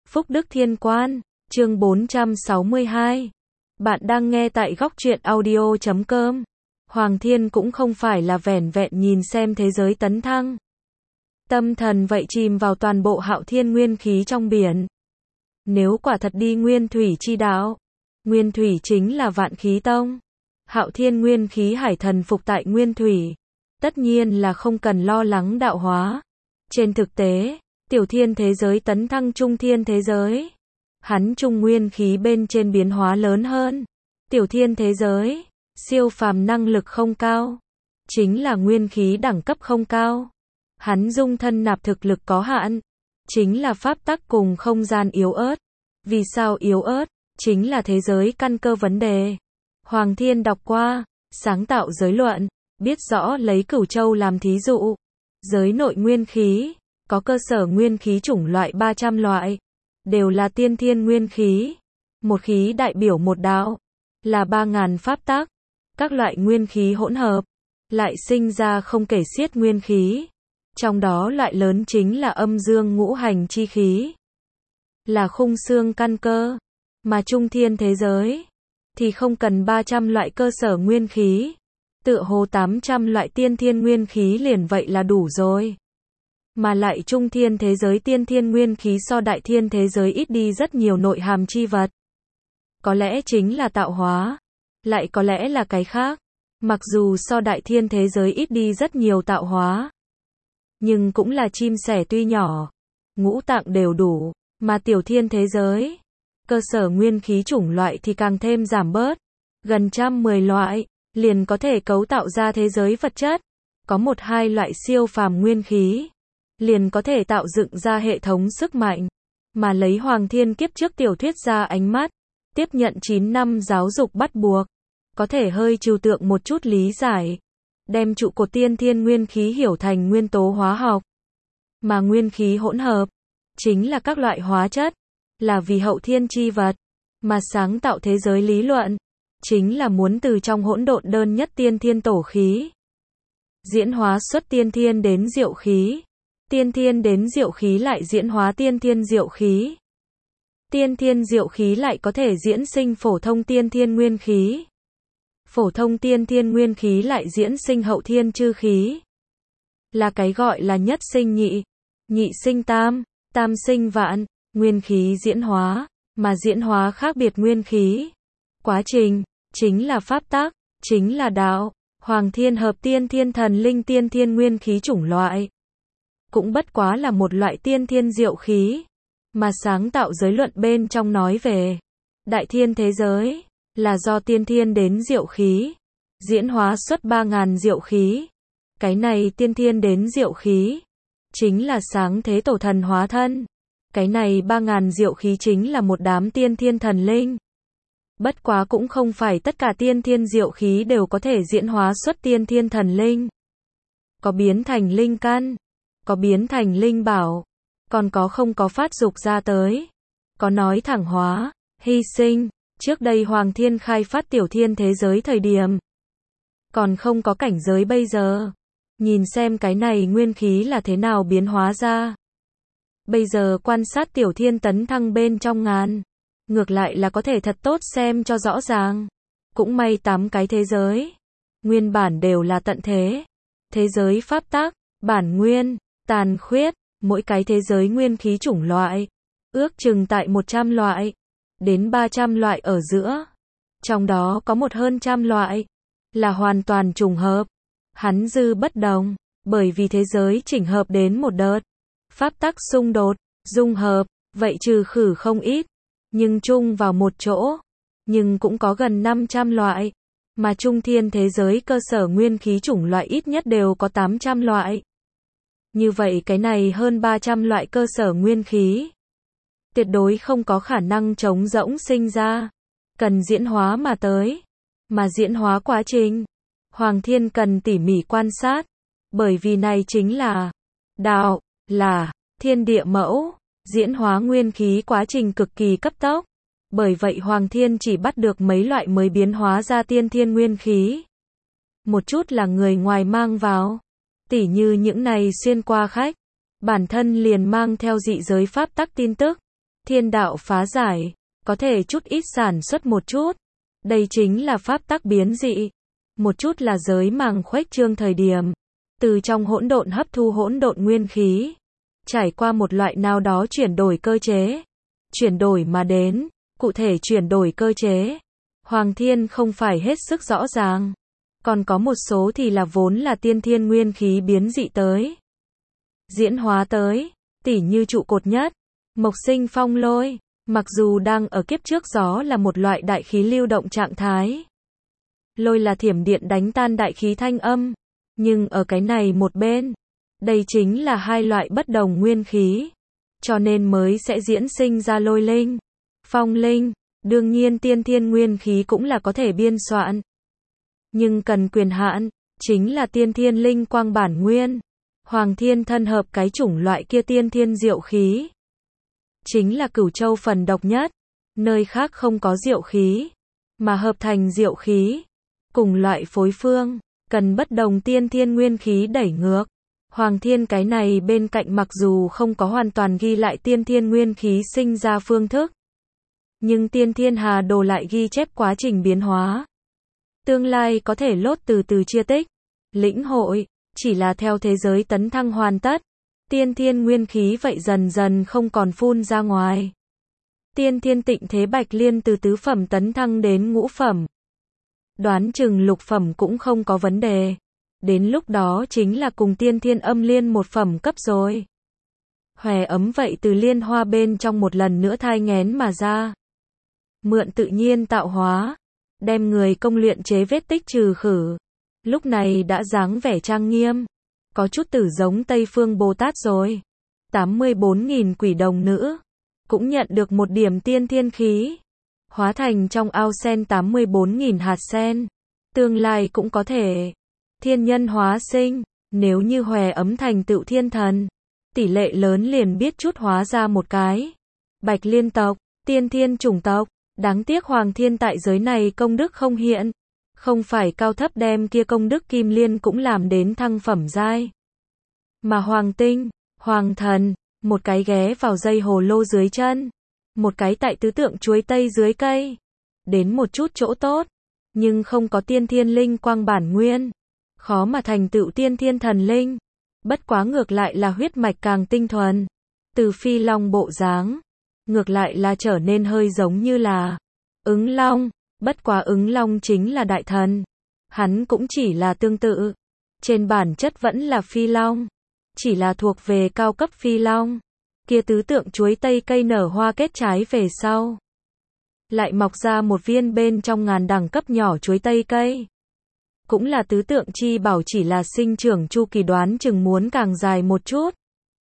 Phúc Đức Thiên Quan, chương 462. Bạn đang nghe tại góc truyện audio.com. Hoàng Thiên cũng không phải là vẻn vẹn nhìn xem thế giới tấn thăng. Tâm thần vậy chìm vào toàn bộ Hạo Thiên nguyên khí trong biển. Nếu quả thật đi nguyên thủy chi đạo, nguyên thủy chính là vạn khí tông. Hạo Thiên nguyên khí hải thần phục tại nguyên thủy, tất nhiên là không cần lo lắng đạo hóa. Trên thực tế, tiểu thiên thế giới tấn thăng trung thiên thế giới, hắn trung nguyên khí bên trên biến hóa lớn hơn. Tiểu thiên thế giới, siêu phàm năng lực không cao, chính là nguyên khí đẳng cấp không cao. Hắn dung thân nạp thực lực có hạn, chính là pháp tắc cùng không gian yếu ớt. Vì sao yếu ớt? Chính là thế giới căn cơ vấn đề. Hoàng Thiên đọc qua, sáng tạo giới luận, biết rõ lấy Cửu Châu làm thí dụ. Giới nội nguyên khí, có cơ sở nguyên khí chủng loại 300 loại, đều là tiên thiên nguyên khí. Một khí đại biểu một đạo, là 3.000 pháp tắc. Các loại nguyên khí hỗn hợp, lại sinh ra không kể xiết nguyên khí. Trong đó loại lớn chính là âm dương ngũ hành chi khí, là khung xương căn cơ. Mà trung thiên thế giới, thì không cần 300 loại cơ sở nguyên khí. Tựa hồ 800 loại tiên thiên nguyên khí liền vậy là đủ rồi. Mà lại trung thiên thế giới tiên thiên nguyên khí so đại thiên thế giới ít đi rất nhiều nội hàm chi vật. Có lẽ chính là tạo hóa, lại có lẽ là cái khác. Mặc dù so đại thiên thế giới ít đi rất nhiều tạo hóa, nhưng cũng là chim sẻ tuy nhỏ, ngũ tạng đều đủ. Mà tiểu thiên thế giới, cơ sở nguyên khí chủng loại thì càng thêm giảm bớt. Gần 110 loại, liền có thể cấu tạo ra thế giới vật chất. Có 1-2 loại siêu phàm nguyên khí, liền có thể tạo dựng ra hệ thống sức mạnh. Mà lấy Hoàng Thiên kiếp trước tiểu thuyết ra ánh mắt, tiếp nhận 9 năm giáo dục bắt buộc, có thể hơi trừu tượng một chút lý giải, đem trụ cột tiên thiên nguyên khí hiểu thành nguyên tố hóa học. Mà nguyên khí hỗn hợp, chính là các loại hóa chất, là vì hậu thiên chi vật. Mà sáng tạo thế giới lý luận, chính là muốn từ trong hỗn độn đơn nhất tiên thiên tổ khí, diễn hóa xuất tiên thiên đến diệu khí. Tiên thiên đến diệu khí lại diễn hóa tiên thiên diệu khí. Tiên thiên diệu khí lại có thể diễn sinh phổ thông tiên thiên nguyên khí. Phổ thông tiên thiên nguyên khí lại diễn sinh hậu thiên chư khí. Là cái gọi là nhất sinh nhị, nhị sinh tam, tam sinh vạn. Nguyên khí diễn hóa, mà diễn hóa khác biệt nguyên khí. Quá trình, chính là pháp tắc, chính là đạo. Hoàng Thiên hợp tiên thiên thần linh tiên thiên nguyên khí chủng loại, cũng bất quá là một loại tiên thiên diệu khí. Mà sáng tạo giới luận bên trong nói về đại thiên thế giới, là do tiên thiên đến diệu khí, diễn hóa xuất 3.000 diệu khí. Cái này tiên thiên đến diệu khí, chính là sáng thế tổ thần hóa thân. Cái này 3.000 diệu khí chính là một đám tiên thiên thần linh. Bất quá cũng không phải tất cả tiên thiên diệu khí đều có thể diễn hóa xuất tiên thiên thần linh. Có biến thành linh căn, có biến thành linh bảo, còn có không có phát dục ra tới. Có nói thẳng hóa, hy sinh. Trước đây Hoàng Thiên khai phát tiểu thiên thế giới thời điểm, còn không có cảnh giới bây giờ. Nhìn xem cái này nguyên khí là thế nào biến hóa ra. Bây giờ quan sát tiểu thiên tấn thăng bên trong ngàn, ngược lại là có thể thật tốt xem cho rõ ràng. Cũng may 8 cái thế giới, nguyên bản đều là tận thế. Thế giới pháp tắc, bản nguyên, tàn khuyết, mỗi cái thế giới nguyên khí chủng loại, ước chừng tại 100 loại, đến 300 loại ở giữa. Trong đó có hơn 100 loại, là hoàn toàn trùng hợp. Hắn dư bất đồng, bởi vì thế giới chỉnh hợp đến một đợt. Pháp tắc xung đột, dung hợp, vậy trừ khử không ít, nhưng chung vào một chỗ. Nhưng cũng có gần 500 loại, mà trung thiên thế giới cơ sở nguyên khí chủng loại ít nhất đều có 800 loại. Như vậy cái này hơn 300 loại cơ sở nguyên khí, tuyệt đối không có khả năng trống rỗng sinh ra, cần diễn hóa mà tới. Mà diễn hóa quá trình, Hoàng Thiên cần tỉ mỉ quan sát, bởi vì này chính là đạo, là thiên địa mẫu. Diễn hóa nguyên khí quá trình cực kỳ cấp tốc, bởi vậy Hoàng Thiên chỉ bắt được mấy loại mới biến hóa ra tiên thiên nguyên khí. Một chút là người ngoài mang vào, tỉ như những này xuyên qua khách, bản thân liền mang theo dị giới pháp tắc tin tức, Thiên đạo phá giải, có thể chút ít sản xuất một chút. Đây chính là pháp tắc biến dị. Một chút là giới màng khuếch trương thời điểm. Từ trong hỗn độn hấp thu hỗn độn nguyên khí. Trải qua một loại nào đó chuyển đổi cơ chế. Chuyển đổi mà đến, cụ thể chuyển đổi cơ chế. Hoàng Thiên không phải hết sức rõ ràng. Còn có một số thì là vốn là tiên thiên nguyên khí biến dị tới. Diễn hóa tới, tỉ như trụ cột nhất. Mộc sinh phong lôi, mặc dù đang ở kiếp trước gió là một loại đại khí lưu động trạng thái. Lôi là thiểm điện đánh tan đại khí thanh âm. Nhưng ở cái này một bên, đây chính là hai loại bất đồng nguyên khí. Cho nên mới sẽ diễn sinh ra lôi linh, phong linh. Đương nhiên tiên thiên nguyên khí cũng là có thể biên soạn. Nhưng cần quyền hạn, chính là tiên thiên linh quang bản nguyên. Hoàng Thiên thân hợp cái chủng loại kia tiên thiên diệu khí. Chính là Cửu Châu phần độc nhất. Nơi khác không có diệu khí, mà hợp thành diệu khí. Cùng loại phối phương, cần bất đồng tiên thiên nguyên khí đẩy ngược. Hoàng Thiên cái này bên cạnh mặc dù không có hoàn toàn ghi lại tiên thiên nguyên khí sinh ra phương thức. Nhưng tiên thiên hà đồ lại ghi chép quá trình biến hóa. Tương lai có thể lốt từ từ chia tích, lĩnh hội, chỉ là theo thế giới tấn thăng hoàn tất. Tiên thiên nguyên khí vậy dần dần không còn phun ra ngoài. Tiên thiên tịnh thế bạch liên từ tứ phẩm tấn thăng đến ngũ phẩm. Đoán chừng lục phẩm cũng không có vấn đề. Đến lúc đó chính là cùng tiên thiên âm liên một phẩm cấp rồi. Hòe ấm vậy từ liên hoa bên trong một lần nữa thai nghén mà ra. Mượn tự nhiên tạo hóa, đem người công luyện chế vết tích trừ khử. Lúc này đã dáng vẻ trang nghiêm, có chút tử giống Tây Phương Bồ Tát rồi. 84.000 quỷ đồng nữ, cũng nhận được một điểm tiên thiên khí. Hóa thành trong ao sen 84.000 hạt sen. Tương lai cũng có thể thiên nhân hóa sinh, nếu như hòe ấm thành tựu thiên thần. Tỷ lệ lớn liền biết chút hóa ra một cái. Bạch liên tộc, tiên thiên chủng tộc. Đáng tiếc Hoàng Thiên tại giới này công đức không hiện. Không phải cao thấp đem kia công đức kim liên cũng làm đến thăng phẩm giai. Mà Hoàng Tinh, Hoàng Thần, một cái ghé vào dây hồ lô dưới chân. Một cái tại tứ tượng chuối tây dưới cây. Đến một chút chỗ tốt. Nhưng không có tiên thiên linh quang bản nguyên. Khó mà thành tựu tiên thiên thần linh. Bất quá ngược lại là huyết mạch càng tinh thuần. Từ phi long bộ dáng. Ngược lại là trở nên hơi giống như là ứng long, bất quá ứng long chính là đại thần. Hắn cũng chỉ là tương tự. Trên bản chất vẫn là phi long. Chỉ là thuộc về cao cấp phi long. Kia tứ tượng chuối tây cây nở hoa kết trái về sau. Lại mọc ra một viên bên trong ngàn đẳng cấp nhỏ chuối tây cây. Cũng là tứ tượng chi bảo chỉ là sinh trưởng chu kỳ đoán chừng muốn càng dài một chút.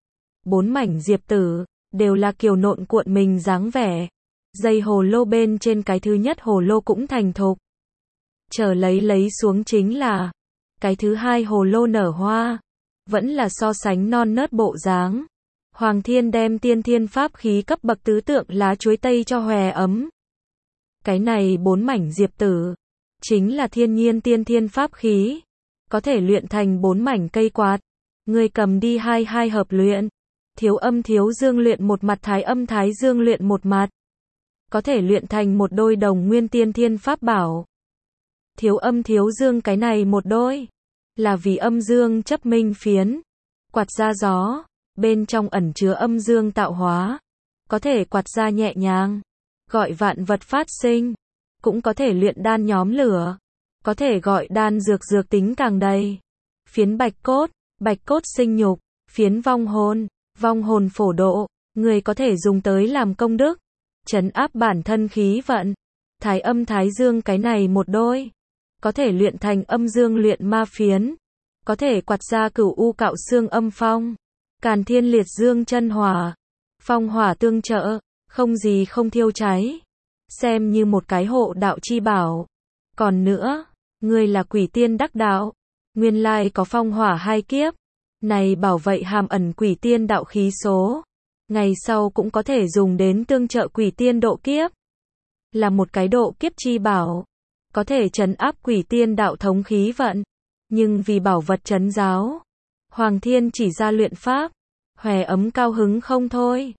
4 mảnh diệp tử. Đều là kiều nộn cuộn mình dáng vẻ. Dây hồ lô bên trên cái thứ nhất hồ lô cũng thành thục. Chờ lấy xuống chính là cái thứ hai hồ lô nở hoa. Vẫn là so sánh non nớt bộ dáng. Hoàng Thiên đem tiên thiên pháp khí cấp bậc tứ tượng lá chuối tây cho hòe ấm. Cái này 4 mảnh diệp tử. Chính là thiên nhiên tiên thiên pháp khí. Có thể luyện thành 4 mảnh cây quạt. Người cầm đi hai hợp luyện. Thiếu âm thiếu dương luyện một mặt, thái âm thái dương luyện một mặt. Có thể luyện thành một đôi đồng nguyên tiên thiên pháp bảo. Thiếu âm thiếu dương cái này một đôi. Là vì âm dương chấp minh phiến. Quạt ra gió. Bên trong ẩn chứa âm dương tạo hóa. Có thể quạt ra nhẹ nhàng. Gọi vạn vật phát sinh. Cũng có thể luyện đan nhóm lửa. Có thể gọi đan dược tính càng đầy. Phiến bạch cốt sinh nhục. Phiến vong hồn phổ độ, người có thể dùng tới làm công đức, trấn áp bản thân khí vận. Thái âm thái dương cái này một đôi, có thể luyện thành âm dương luyện ma phiến, có thể quạt ra cửu u cạo xương âm phong, càn thiên liệt dương chân hỏa, phong hỏa tương trợ, không gì không thiêu cháy, xem như một cái hộ đạo chi bảo. Còn nữa, người là quỷ tiên đắc đạo, nguyên lai có phong hỏa hai kiếp. Này bảo vậy hàm ẩn quỷ tiên đạo khí số. Ngày sau cũng có thể dùng đến tương trợ quỷ tiên độ kiếp. Là một cái độ kiếp chi bảo. Có thể trấn áp quỷ tiên đạo thống khí vận. Nhưng vì bảo vật trấn giáo. Hoàng Thiên chỉ ra luyện pháp. Hòe ấm cao hứng không thôi.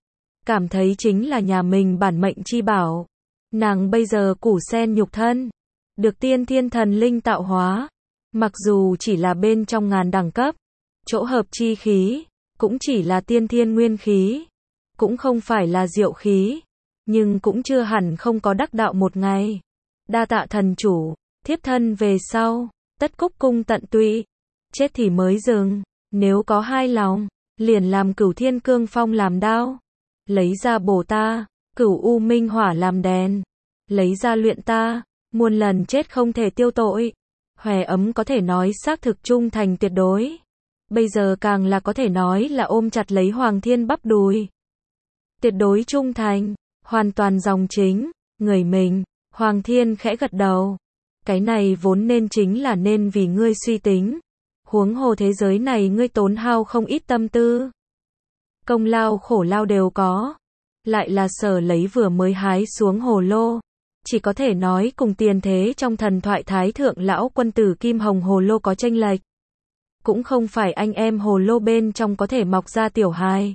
cảm thấy chính là nhà mình bản mệnh chi bảo. Nàng bây giờ củ sen nhục thân, được tiên thiên thần linh tạo hóa, mặc dù chỉ là bên trong ngàn đẳng cấp, chỗ hợp chi khí, cũng chỉ là tiên thiên nguyên khí, cũng không phải là diệu khí, nhưng cũng chưa hẳn không có đắc đạo một ngày. Đa tạ thần chủ, thiếp thân về sau, tất cúc cung tận tụy, chết thì mới dừng, nếu có hai lòng, liền làm Cửu Thiên Cương Phong làm đao, lấy ra bổ ta, Cửu U Minh Hỏa làm đèn, lấy ra luyện ta, muôn lần chết không thể tiêu tội. Hòe ấm có thể nói xác thực trung thành tuyệt đối, bây giờ càng là có thể nói là ôm chặt lấy Hoàng Thiên bắp đùi. Tuyệt đối trung thành, hoàn toàn dòng chính, người mình. Hoàng Thiên khẽ gật đầu. Cái này vốn nên chính là nên vì ngươi suy tính. Huống hồ thế giới này ngươi tốn hao không ít tâm tư. Công lao khổ lao đều có. Lại là sở lấy vừa mới hái xuống hồ lô. Chỉ có thể nói cùng tiền thế trong thần thoại Thái Thượng Lão Quân Tử Kim Hồng hồ lô có chênh lệch. Cũng không phải anh em hồ lô bên trong có thể mọc ra tiểu hài.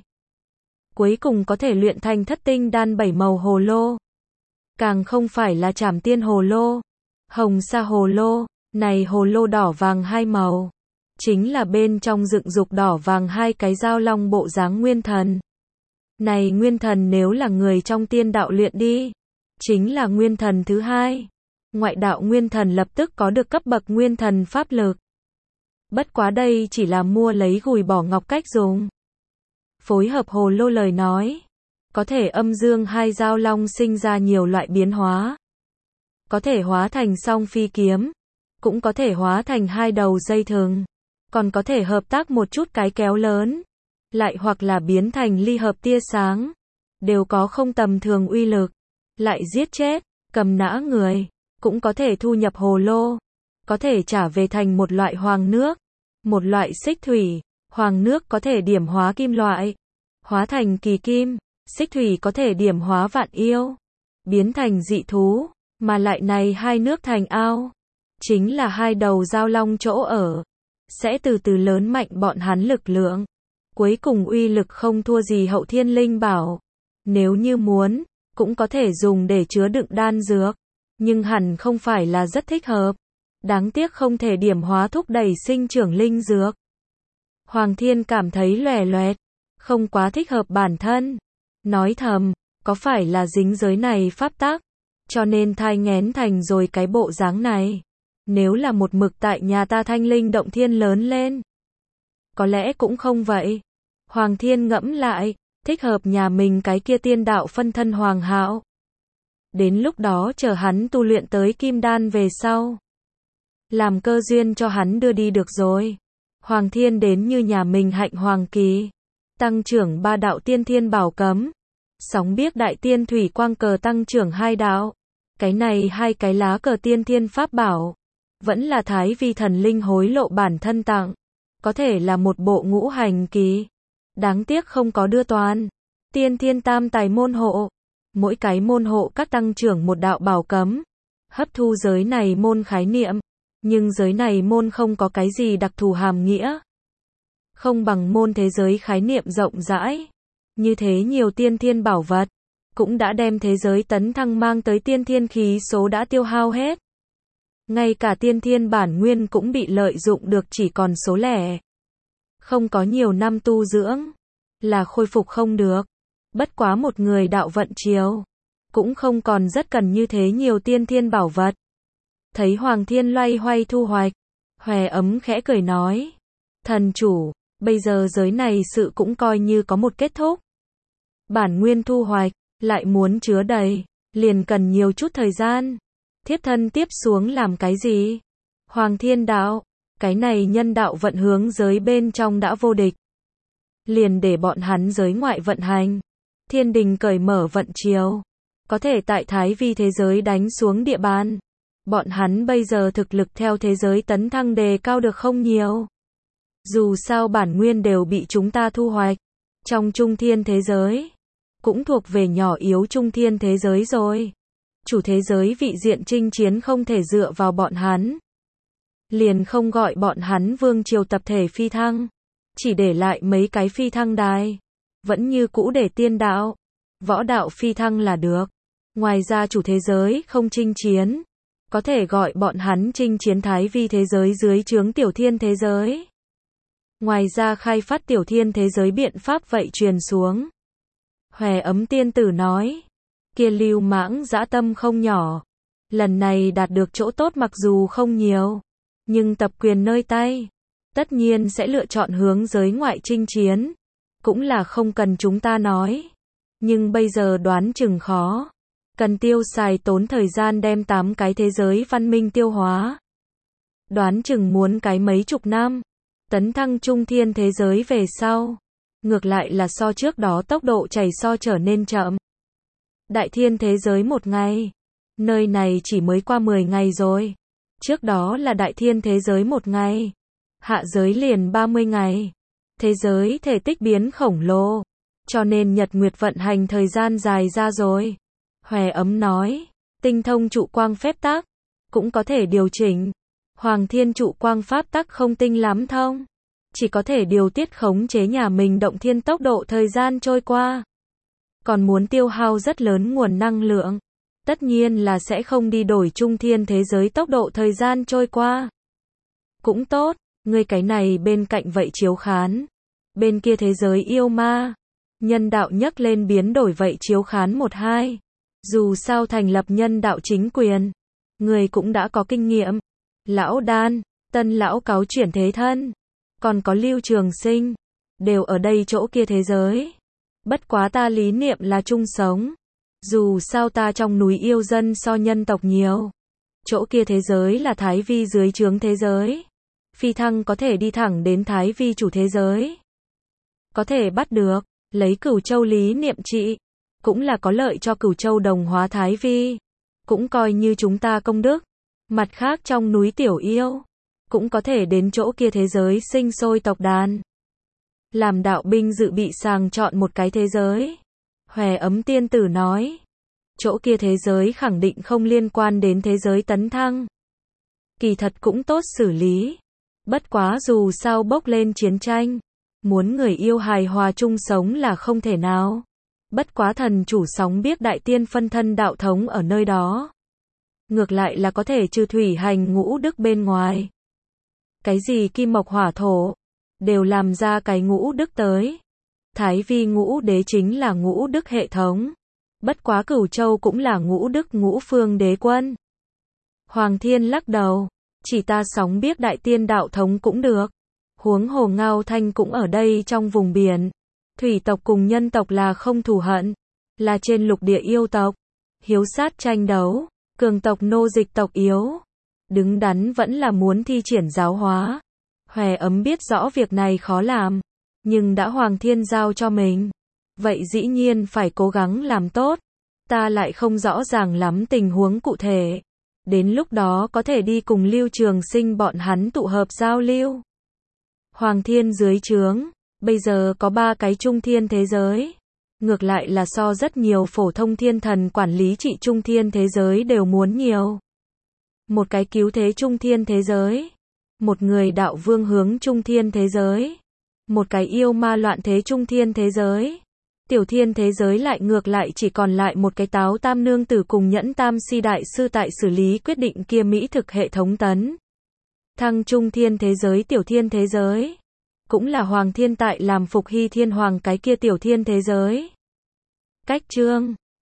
Cuối cùng có thể luyện thành thất tinh đan 7 màu hồ lô. Càng không phải là Trảm Tiên hồ lô, Hồng Sa hồ lô, này hồ lô đỏ vàng hai màu, chính là bên trong dựng dục đỏ vàng hai cái dao long bộ dáng nguyên thần. Này nguyên thần nếu là người trong tiên đạo luyện đi, chính là nguyên thần thứ hai. Ngoại đạo nguyên thần lập tức có được cấp bậc nguyên thần pháp lực. Bất quá đây chỉ là mua lấy gùi bỏ ngọc cách dùng. Phối hợp hồ lô lời nói, có thể âm dương hai dao long sinh ra nhiều loại biến hóa. Có thể hóa thành song phi kiếm, cũng có thể hóa thành hai đầu dây thừng, còn có thể hợp tác một chút cái kéo lớn, lại hoặc là biến thành ly hợp tia sáng, đều có không tầm thường uy lực. Lại giết chết, cầm nã người, cũng có thể thu nhập hồ lô, có thể trả về thành một loại hoàng nước, một loại xích thủy. Hoàng nước có thể điểm hóa kim loại, hóa thành kỳ kim. Xích thủy có thể điểm hóa vạn yêu, biến thành dị thú, mà lại này hai nước thành ao, chính là hai đầu dao long chỗ ở, sẽ từ từ lớn mạnh bọn hắn lực lượng, cuối cùng uy lực không thua gì Hậu Thiên Linh Bảo. Nếu như muốn, cũng có thể dùng để chứa đựng đan dược, nhưng hẳn không phải là rất thích hợp. Đáng tiếc không thể điểm hóa thúc đẩy sinh trưởng linh dược. Hoàng Thiên cảm thấy loè loẹt, không quá thích hợp bản thân. Nói thầm, có phải là dính giới này pháp tắc, cho nên thai nghén thành rồi cái bộ dáng này. Nếu là một mực tại nhà ta thanh linh động thiên lớn lên, có lẽ cũng không vậy. Hoàng Thiên ngẫm lại, thích hợp nhà mình cái kia tiên đạo phân thân hoàng hạo. Đến lúc đó chờ hắn tu luyện tới kim đan về sau, làm cơ duyên cho hắn đưa đi được rồi. Hoàng Thiên đến như nhà mình hạnh hoàng kỳ, tăng trưởng 3 đạo tiên thiên bảo cấm, sóng biếc đại tiên thủy quang cờ tăng trưởng 2 đạo. Cái này hai cái lá cờ tiên thiên pháp bảo, vẫn là Thái Vi thần linh hối lộ bản thân tặng, có thể là một bộ ngũ hành kỳ. Đáng tiếc không có đưa toàn. Tiên thiên tam tài môn hộ, mỗi cái môn hộ các tăng trưởng một đạo bảo cấm, hấp thu giới này môn khái niệm, nhưng giới này môn không có cái gì đặc thù hàm nghĩa. Không bằng môn thế giới khái niệm rộng rãi. Như thế nhiều tiên thiên bảo vật, cũng đã đem thế giới tấn thăng mang tới tiên thiên khí số đã tiêu hao hết. Ngay cả tiên thiên bản nguyên cũng bị lợi dụng được chỉ còn số lẻ. Không có nhiều năm tu dưỡng, là khôi phục không được. Bất quá một người đạo vận chiều, cũng không còn rất cần như thế nhiều tiên thiên bảo vật. Thấy Hoàng Thiên loay hoay thu hoạch, Hòe ấm khẽ cười nói, thần chủ, bây giờ giới này sự cũng coi như có một kết thúc. Bản nguyên thu hoạch, lại muốn chứa đầy, liền cần nhiều chút thời gian. Thiếp thân tiếp xuống làm cái gì? Hoàng Thiên đạo, cái này nhân đạo vận hướng giới bên trong đã vô địch. Liền để bọn hắn giới ngoại vận hành. Thiên đình cởi mở vận chiều, có thể tại Thái Vi thế giới đánh xuống địa bàn. Bọn hắn bây giờ thực lực theo thế giới tấn thăng đề cao được không nhiều. Dù sao bản nguyên đều bị chúng ta thu hoạch. Trong trung thiên thế giới, cũng thuộc về nhỏ yếu trung thiên thế giới rồi. Chủ thế giới vị diện chinh chiến không thể dựa vào bọn hắn. Liền không gọi bọn hắn vương triều tập thể phi thăng. Chỉ để lại mấy cái phi thăng đài. Vẫn như cũ để tiên đạo. võ đạo phi thăng là được. Ngoài ra chủ thế giới không chinh chiến, có thể gọi bọn hắn chinh chiến thái vi thế giới dưới trướng tiểu thiên thế giới. Ngoài ra khai phát tiểu thiên thế giới biện pháp vậy truyền xuống. Hòe Ấm tiên tử nói, kia lưu mãng dã tâm không nhỏ. Lần này đạt được chỗ tốt mặc dù không nhiều, nhưng tập quyền nơi tay, tất nhiên sẽ lựa chọn hướng giới ngoại chinh chiến. Cũng là không cần chúng ta nói. Nhưng bây giờ đoán chừng khó. Cần tiêu xài tốn thời gian đem 8 cái thế giới văn minh tiêu hóa. Đoán chừng muốn cái mấy chục năm. Tấn thăng trung thiên thế giới về sau. Ngược lại là so trước đó tốc độ chảy so trở nên chậm. Đại thiên thế giới 1 ngày. Nơi này chỉ mới qua 10 ngày rồi. Trước đó là đại thiên thế giới 1 ngày. Hạ giới liền 30 ngày. Thế giới thể tích biến khổng lồ. Cho nên nhật nguyệt vận hành thời gian dài ra rồi. Hòe Ấm nói, tinh thông trụ quang phép tắc, cũng có thể điều chỉnh. Hoàng thiên trụ quang pháp tắc không tinh lắm thông. Chỉ có thể điều tiết khống chế nhà mình động thiên tốc độ thời gian trôi qua. Còn muốn tiêu hao rất lớn nguồn năng lượng. Tất nhiên là sẽ không đi đổi trung thiên thế giới tốc độ thời gian trôi qua. Cũng tốt, ngươi cái này bên cạnh vậy chiếu khán. Bên kia thế giới yêu ma. Nhân đạo nhấc lên biến đổi vậy chiếu khán 1-2. Dù sao thành lập nhân đạo chính quyền. Người cũng đã có kinh nghiệm. Lão Đan, Tân Lão Cáo chuyển thế thân. Còn có Lưu Trường Sinh. Đều ở đây chỗ kia thế giới. Bất quá ta lý niệm là chung sống. Dù sao ta trong núi yêu dân so nhân tộc nhiều. Chỗ kia thế giới là Thái Vi dưới trướng thế giới. Phi thăng có thể đi thẳng đến Thái Vi chủ thế giới. Có thể bắt được, lấy Cửu Châu lý niệm trị. Cũng là có lợi cho Cửu Châu đồng hóa Thái Vi. Cũng coi như chúng ta công đức. Mặt khác trong núi tiểu yêu. Cũng có thể đến chỗ kia thế giới sinh sôi tộc đàn. Làm đạo binh dự bị sàng chọn một cái thế giới. Hòe Ấm tiên tử nói. Chỗ kia thế giới khẳng định không liên quan đến thế giới tấn thăng. Kỳ thật cũng tốt xử lý. Bất quá dù sao bốc lên chiến tranh. Muốn người yêu hài hòa chung sống là không thể nào. Bất quá thần chủ sóng biết đại tiên phân thân đạo thống ở nơi đó. Ngược lại là có thể trừ thủy hành ngũ đức bên ngoài. Cái gì kim mộc hỏa thổ. Đều làm ra cái ngũ đức tới. Thái Vi ngũ đế chính là ngũ đức hệ thống. Bất quá Cửu Châu cũng là ngũ đức ngũ phương đế quân. Hoàng Thiên lắc đầu. Chỉ ta sóng biết đại tiên đạo thống cũng được. Huống hồ Ngao Thanh cũng ở đây trong vùng biển. Thủy tộc cùng nhân tộc là không thù hận. Là trên lục địa yêu tộc. Hiếu sát tranh đấu. Cường tộc nô dịch tộc yếu. Đứng đắn vẫn là muốn thi triển giáo hóa. Hòe Ấm biết rõ việc này khó làm. Nhưng đã Hoàng Thiên giao cho mình. Vậy dĩ nhiên phải cố gắng làm tốt. Ta lại không rõ ràng lắm tình huống cụ thể. Đến lúc đó có thể đi cùng Lưu Trường Sinh bọn hắn tụ hợp giao lưu. Hoàng Thiên dưới trướng. Bây giờ có 3 cái trung thiên thế giới. Ngược lại là so rất nhiều phổ thông thiên thần quản lý trị trung thiên thế giới đều muốn nhiều. Một cái cứu thế trung thiên thế giới. Một người đạo vương hướng trung thiên thế giới. Một cái yêu ma loạn thế trung thiên thế giới. Tiểu thiên thế giới lại ngược lại chỉ còn lại một cái Táo Tam Nương Tử cùng Nhẫn Tam Si Đại Sư tại xử lý quyết định kia mỹ thực hệ thống tấn. Thăng trung thiên thế giới tiểu thiên thế giới. Cũng là Hoàng Thiên tại làm phục hy thiên hoàng cái kia tiểu thiên thế giới. Cách chương